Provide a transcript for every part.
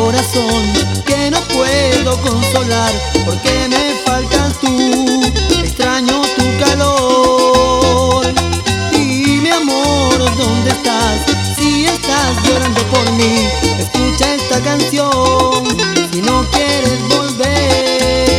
corazón que no puedo consolar, porque me faltas tú, extraño tu calor. Y mi amor, ¿dónde estás? Si estás llorando por mí, escucha esta canción, si no quieres volver.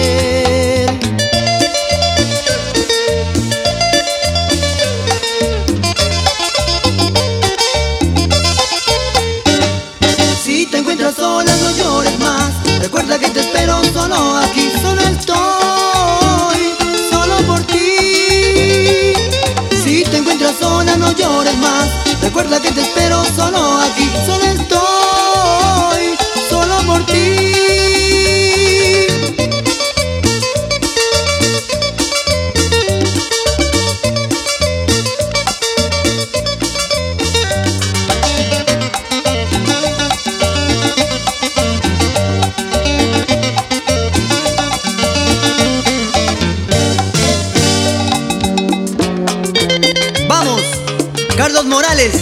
Si te encuentras sola, no llores más, recuerda que te espero solo aquí, solo estoy, solo por ti. Si te encuentras sola, no llores más, recuerda que te espero solo aquí, solo estoy, solo por ti. ¡Vamos! Carlos Morales.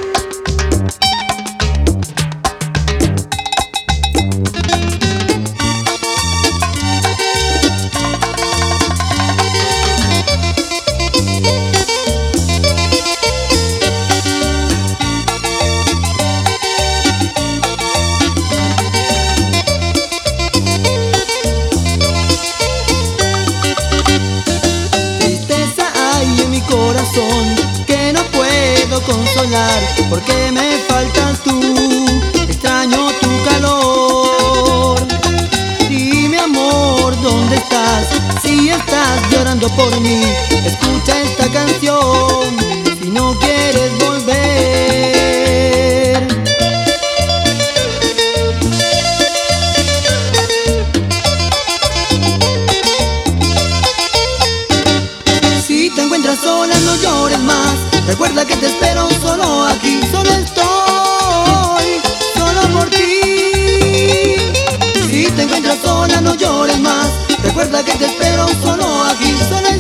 Tristeza hay en mi corazón que no puedo consolar, porque me faltas tú, extraño tu calor. Y mi amor, ¿dónde estás? Si estás llorando por mí, escucha esta canción, si no quieres volver. Si te encuentras sola, no llores más, recuerda que te espero solo aquí, solo estoy, solo por ti. Si te encuentras sola, no llores más, recuerda que te espero solo aquí, solo